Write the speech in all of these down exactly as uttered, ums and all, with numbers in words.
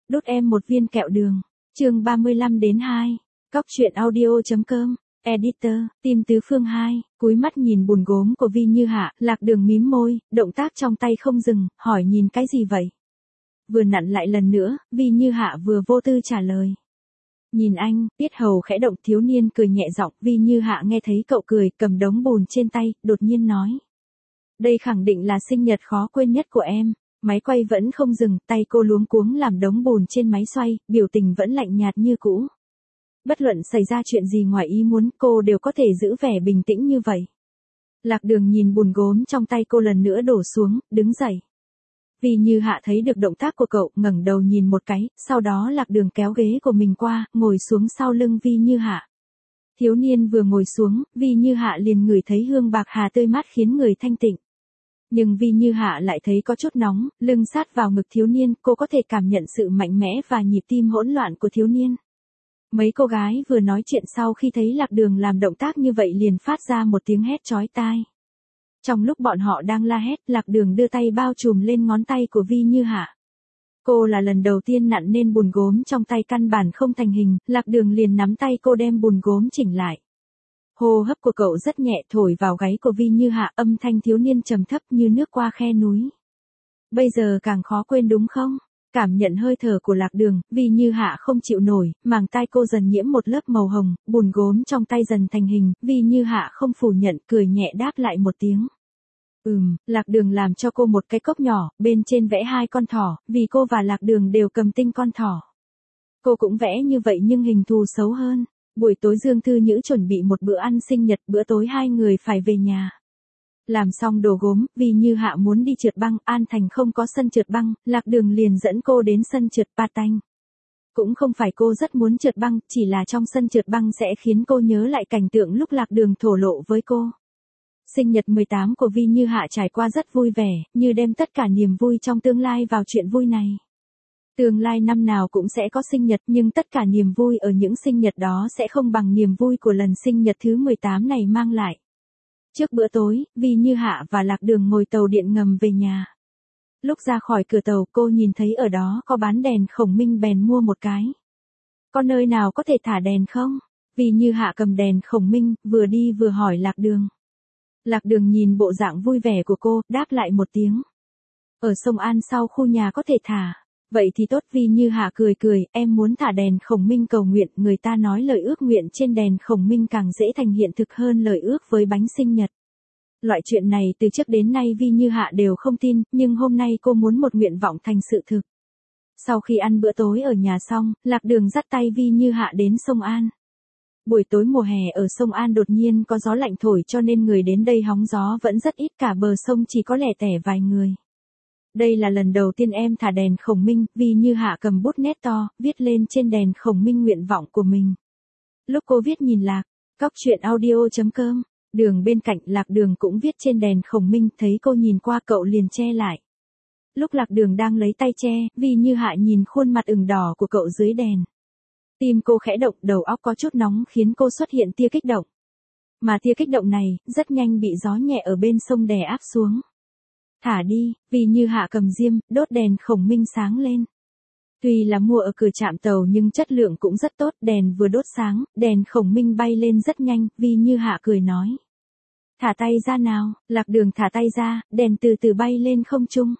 Đút em một viên kẹo đường. Chương ba mươi lăm đến hai. Cóc truyện audio chấm com. Editor, Tim Tứ Phương hai, cúi mắt nhìn bùn gốm của Vi Như Hạ, Lạc Đường mím môi, động tác trong tay không dừng, hỏi nhìn cái gì vậy? Vừa nặn lại lần nữa, Vi Như Hạ vừa vô tư trả lời. Nhìn anh, tiết hầu khẽ động, thiếu niên cười nhẹ giọng. Vi Như Hạ nghe thấy cậu cười, cầm đống bùn trên tay, đột nhiên nói. Đây khẳng định là sinh nhật khó quên nhất của em. Máy quay vẫn không dừng, tay cô luống cuống làm đống bùn trên máy xoay, biểu tình vẫn lạnh nhạt như cũ. Bất luận xảy ra chuyện gì ngoài ý muốn, cô đều có thể giữ vẻ bình tĩnh như vậy. Lạc Đường nhìn bùn gốm trong tay cô lần nữa đổ xuống, đứng dậy. Vi Như Hạ thấy được động tác của cậu, ngẩng đầu nhìn một cái, sau đó Lạc Đường kéo ghế của mình qua, ngồi xuống sau lưng Vi Như Hạ. Thiếu niên vừa ngồi xuống, Vi Như Hạ liền ngửi thấy hương bạc hà tươi mát khiến người thanh tịnh. Nhưng Vi Như Hạ lại thấy có chút nóng, lưng sát vào ngực thiếu niên, cô có thể cảm nhận sự mạnh mẽ và nhịp tim hỗn loạn của thiếu niên. Mấy cô gái vừa nói chuyện sau khi thấy Lạc Đường làm động tác như vậy liền phát ra một tiếng hét chói tai. Trong lúc bọn họ đang la hét, Lạc Đường đưa tay bao trùm lên ngón tay của Vi Như Hạ. Cô là lần đầu tiên nặn nên bùn gốm trong tay căn bản không thành hình, Lạc Đường liền nắm tay cô đem bùn gốm chỉnh lại. Hô hấp của cậu rất nhẹ thổi vào gáy của Vi Như Hạ, âm thanh thiếu niên trầm thấp như nước qua khe núi. Bây giờ càng khó quên đúng không? Cảm nhận hơi thở của Lạc Đường, Vi Như Hạ không chịu nổi, màng tai cô dần nhiễm một lớp màu hồng, bùn gốm trong tay dần thành hình, Vi Như Hạ không phủ nhận, cười nhẹ đáp lại một tiếng. Ừm, Lạc Đường làm cho cô một cái cốc nhỏ, bên trên vẽ hai con thỏ, vì cô và Lạc Đường đều cầm tinh con thỏ. Cô cũng vẽ như vậy nhưng hình thù xấu hơn. Buổi tối Dương Thư Nhữ chuẩn bị một bữa ăn sinh nhật, bữa tối hai người phải về nhà. Làm xong đồ gốm, Vi Như Hạ muốn đi trượt băng, An Thành không có sân trượt băng, Lạc Đường liền dẫn cô đến sân trượt patin. Cũng không phải cô rất muốn trượt băng, chỉ là trong sân trượt băng sẽ khiến cô nhớ lại cảnh tượng lúc Lạc Đường thổ lộ với cô. Sinh nhật mười tám của Vi Như Hạ trải qua rất vui vẻ, như đem tất cả niềm vui trong tương lai vào chuyện vui này. Tương lai năm nào cũng sẽ có sinh nhật, nhưng tất cả niềm vui ở những sinh nhật đó sẽ không bằng niềm vui của lần sinh nhật thứ mười tám này mang lại. Trước bữa tối, Vi Như Hạ và Lạc Đường ngồi tàu điện ngầm về nhà. Lúc ra khỏi cửa tàu, cô nhìn thấy ở đó có bán đèn khổng minh bèn mua một cái. Có nơi nào có thể thả đèn không? Vi Như Hạ cầm đèn khổng minh, vừa đi vừa hỏi Lạc Đường. Lạc Đường nhìn bộ dạng vui vẻ của cô, đáp lại một tiếng. Ở sông An sau khu nhà có thể thả. Vậy thì tốt. Vi Như Hạ cười cười, em muốn thả đèn khổng minh cầu nguyện, người ta nói lời ước nguyện trên đèn khổng minh càng dễ thành hiện thực hơn lời ước với bánh sinh nhật. Loại chuyện này từ trước đến nay Vi Như Hạ đều không tin, nhưng hôm nay cô muốn một nguyện vọng thành sự thực. Sau khi ăn bữa tối ở nhà xong, Lạc Đường dắt tay Vi Như Hạ đến sông An. Buổi tối mùa hè ở sông An đột nhiên có gió lạnh thổi cho nên người đến đây hóng gió vẫn rất ít, cả bờ sông chỉ có lẻ tẻ vài người. Đây là lần đầu tiên em thả đèn khổng minh, Vi Như Hạ cầm bút nét to, viết lên trên đèn khổng minh nguyện vọng của mình. Lúc cô viết nhìn Lạc, cóc truyện audio chấm com, Đường bên cạnh, Lạc Đường cũng viết trên đèn khổng minh, thấy cô nhìn qua cậu liền che lại. Lúc Lạc Đường đang lấy tay che, Vi Như Hạ nhìn khuôn mặt ửng đỏ của cậu dưới đèn. Tim cô khẽ động, đầu óc có chút nóng khiến cô xuất hiện tia kích động. Mà tia kích động này, rất nhanh bị gió nhẹ ở bên sông đè áp xuống. Thả đi, Vi Như Hạ cầm diêm, đốt đèn khổng minh sáng lên. Tuy là mua ở cửa trạm tàu nhưng chất lượng cũng rất tốt, đèn vừa đốt sáng, đèn khổng minh bay lên rất nhanh, Vi Như Hạ cười nói. Thả tay ra nào, Lạc Đường thả tay ra, đèn từ từ bay lên không trung.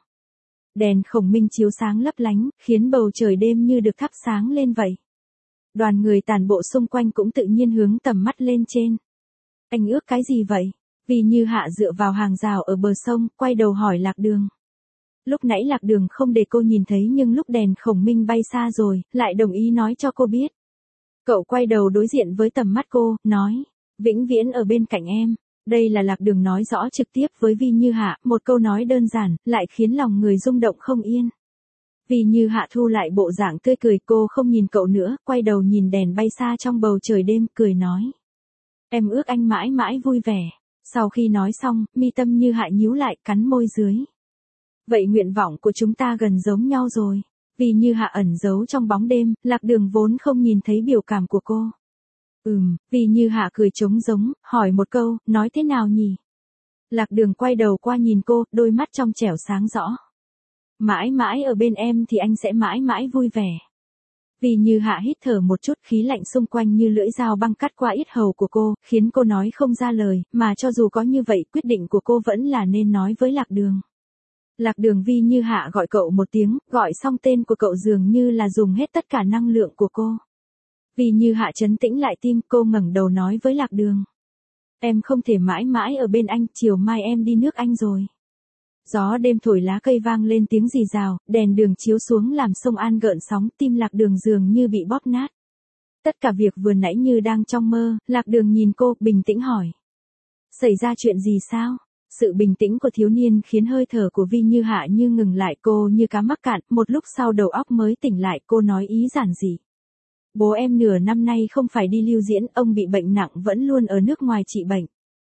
Đèn khổng minh chiếu sáng lấp lánh, khiến bầu trời đêm như được thắp sáng lên vậy. Đoàn người tản bộ xung quanh cũng tự nhiên hướng tầm mắt lên trên. Anh ước cái gì vậy? Vi Như Hạ dựa vào hàng rào ở bờ sông, quay đầu hỏi Lạc Đường. Lúc nãy Lạc Đường không để cô nhìn thấy nhưng lúc đèn khổng minh bay xa rồi, lại đồng ý nói cho cô biết. Cậu quay đầu đối diện với tầm mắt cô, nói, vĩnh viễn ở bên cạnh em. Đây là Lạc Đường nói rõ trực tiếp với Vi Như Hạ, một câu nói đơn giản, lại khiến lòng người rung động không yên. Vi Như Hạ thu lại bộ dạng tươi cười, cô không nhìn cậu nữa, quay đầu nhìn đèn bay xa trong bầu trời đêm, cười nói. Em ước anh mãi mãi vui vẻ. Sau khi nói xong, mi tâm Như Hạ nhíu lại, cắn môi dưới. Vậy nguyện vọng của chúng ta gần giống nhau rồi. Vi Như Hạ ẩn giấu trong bóng đêm, Lạc Đường vốn không nhìn thấy biểu cảm của cô. Ừm, Vi Như Hạ cười trống giống, hỏi một câu, nói thế nào nhỉ? Lạc Đường quay đầu qua nhìn cô, đôi mắt trong trẻo sáng rõ. Mãi mãi ở bên em thì anh sẽ mãi mãi vui vẻ. Vì Như Hạ hít thở một chút, khí lạnh xung quanh như lưỡi dao băng cắt qua yết hầu của cô, khiến cô nói không ra lời, mà cho dù có như vậy, quyết định của cô vẫn là nên nói với Lạc Đường. Lạc Đường. Vi Như Hạ gọi cậu một tiếng, gọi xong tên của cậu dường như là dùng hết tất cả năng lượng của cô. Vi Như Hạ trấn tĩnh lại tim, cô ngẩng đầu nói với Lạc Đường. Em không thể mãi mãi ở bên anh, chiều mai em đi nước Anh rồi. Gió đêm thổi lá cây vang lên tiếng rì rào, đèn đường chiếu xuống làm sông An gợn sóng, tim Lạc Đường dường như bị bóp nát. Tất cả việc vừa nãy như đang trong mơ, Lạc Đường nhìn cô, bình tĩnh hỏi. Xảy ra chuyện gì sao? Sự bình tĩnh của thiếu niên khiến hơi thở của Vi Như Hạ như ngừng lại, cô như cá mắc cạn, một lúc sau đầu óc mới tỉnh lại, cô nói ý giản dị. Bố em nửa năm nay không phải đi lưu diễn, ông bị bệnh nặng vẫn luôn ở nước ngoài trị bệnh.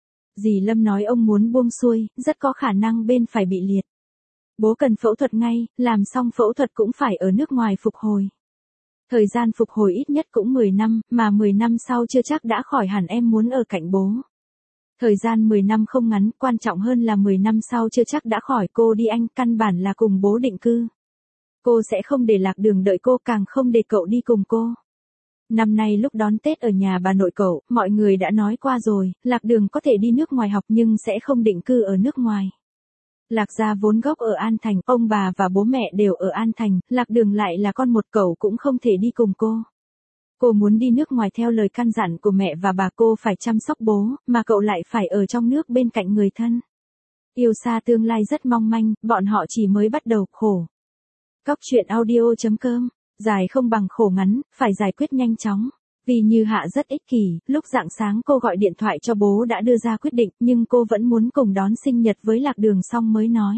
Dì Lâm nói ông muốn buông xuôi, rất có khả năng bên phải bị liệt. Bố cần phẫu thuật ngay, làm xong phẫu thuật cũng phải ở nước ngoài phục hồi. Thời gian phục hồi ít nhất cũng mười năm, mà mười năm sau chưa chắc đã khỏi hẳn, em muốn ở cạnh bố. Thời gian mười năm không ngắn, quan trọng hơn là mười năm sau chưa chắc đã khỏi, cô đi Anh, căn bản là cùng bố định cư. Cô sẽ không để Lạc Đường đợi cô, càng không để cậu đi cùng cô. Năm nay lúc đón Tết ở nhà bà nội cậu, mọi người đã nói qua rồi, Lạc Đường có thể đi nước ngoài học nhưng sẽ không định cư ở nước ngoài. Lạc gia vốn gốc ở An Thành, ông bà và bố mẹ đều ở An Thành, Lạc Đường lại là con một, cậu cũng không thể đi cùng cô. Cô muốn đi nước ngoài theo lời căn dặn của mẹ và bà, cô phải chăm sóc bố, mà cậu lại phải ở trong nước bên cạnh người thân. Yêu xa tương lai rất mong manh, bọn họ chỉ mới bắt đầu, khổ. Cóc truyện audio chấm com. Dài không bằng khổ ngắn, phải giải quyết nhanh chóng. Vì Như Hạ rất ích kỷ, lúc rạng sáng cô gọi điện thoại cho bố đã đưa ra quyết định, nhưng cô vẫn muốn cùng đón sinh nhật với Lạc Đường xong mới nói.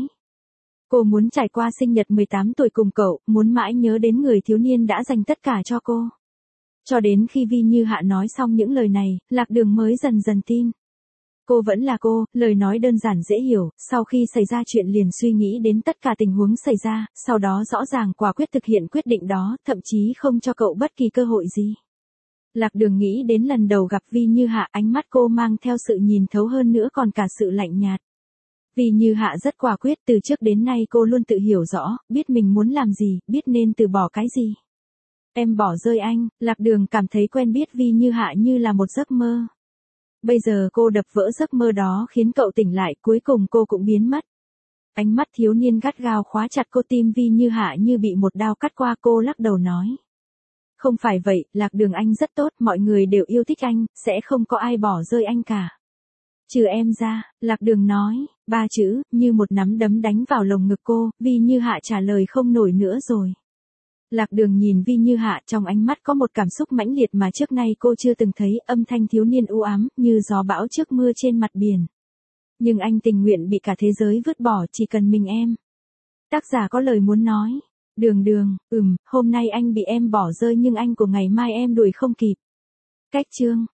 Cô muốn trải qua sinh nhật mười tám tuổi cùng cậu, muốn mãi nhớ đến người thiếu niên đã dành tất cả cho cô. Cho đến khi Vi Như Hạ nói xong những lời này, Lạc Đường mới dần dần tin. Cô vẫn là cô, lời nói đơn giản dễ hiểu, sau khi xảy ra chuyện liền suy nghĩ đến tất cả tình huống xảy ra, sau đó rõ ràng quả quyết thực hiện quyết định đó, thậm chí không cho cậu bất kỳ cơ hội gì. Lạc Đường nghĩ đến lần đầu gặp Vi Như Hạ, ánh mắt cô mang theo sự nhìn thấu hơn nữa còn cả sự lạnh nhạt. Vi Như Hạ rất quả quyết, từ trước đến nay cô luôn tự hiểu rõ, biết mình muốn làm gì, biết nên từ bỏ cái gì. Em bỏ rơi anh, Lạc Đường cảm thấy quen biết Vi Như Hạ như là một giấc mơ. Bây giờ cô đập vỡ giấc mơ đó khiến cậu tỉnh lại, cuối cùng cô cũng biến mất. Ánh mắt thiếu niên gắt gao khóa chặt cô, tim Vi Như Hạ như bị một đao cắt qua, cô lắc đầu nói. Không phải vậy, Lạc Đường anh rất tốt, mọi người đều yêu thích anh, sẽ không có ai bỏ rơi anh cả. Trừ em ra, Lạc Đường nói, ba chữ, như một nắm đấm đánh vào lồng ngực cô, Vi Như Hạ trả lời không nổi nữa rồi. Lạc Đường nhìn Vi Như Hạ, trong ánh mắt có một cảm xúc mãnh liệt mà trước nay cô chưa từng thấy, âm thanh thiếu niên u ám, như gió bão trước mưa trên mặt biển. Nhưng anh tình nguyện bị cả thế giới vứt bỏ, chỉ cần mình em. Tác giả có lời muốn nói. Đường Đường, ừm, hôm nay anh bị em bỏ rơi nhưng anh của ngày mai em đuổi không kịp. Cách chương.